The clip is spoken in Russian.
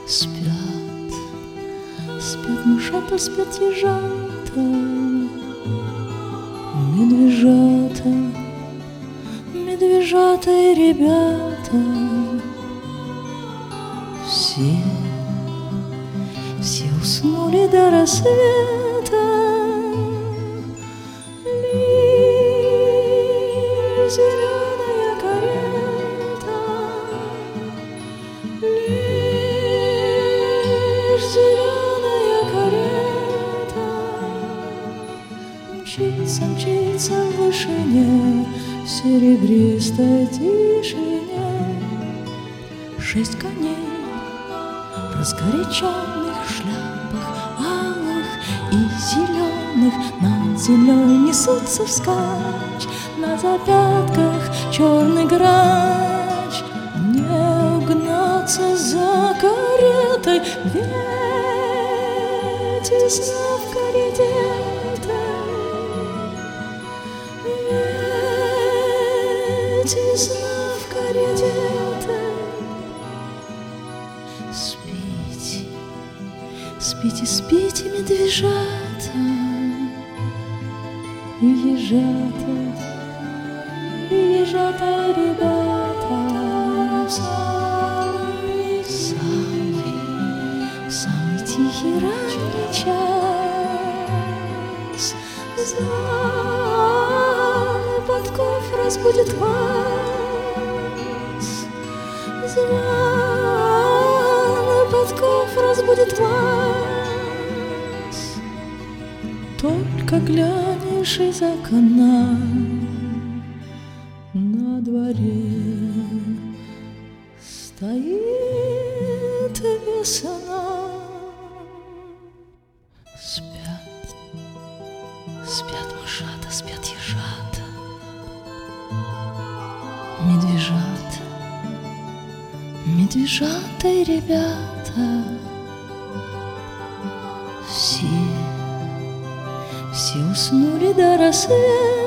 Спят, спят мышата, спят ежата, медвежата, медвежата и ребята. Все уснули до рассвета. Лишь зеленая карета, лишь зеленая карета мчится, мчится в вышине, в серебристой тишине. 6 коней в разгоряченных шляпах алых и зеленых над землей несутся вскачь, на запятках черный грач. Не угнаться за каретой, ведь весна в карете этой, ведь весна в карете этой. Спите, спите, спите, медвежата и ежата, ребята. Самый тихий ранний час звон подков разбудит вас. Звон подков разбудит вас. Только глянешь из окна, на дворе стоит весна. Спят, спят мышата, спят ежата, медвежата, медвежата и ребята. Все уснули до рассвета.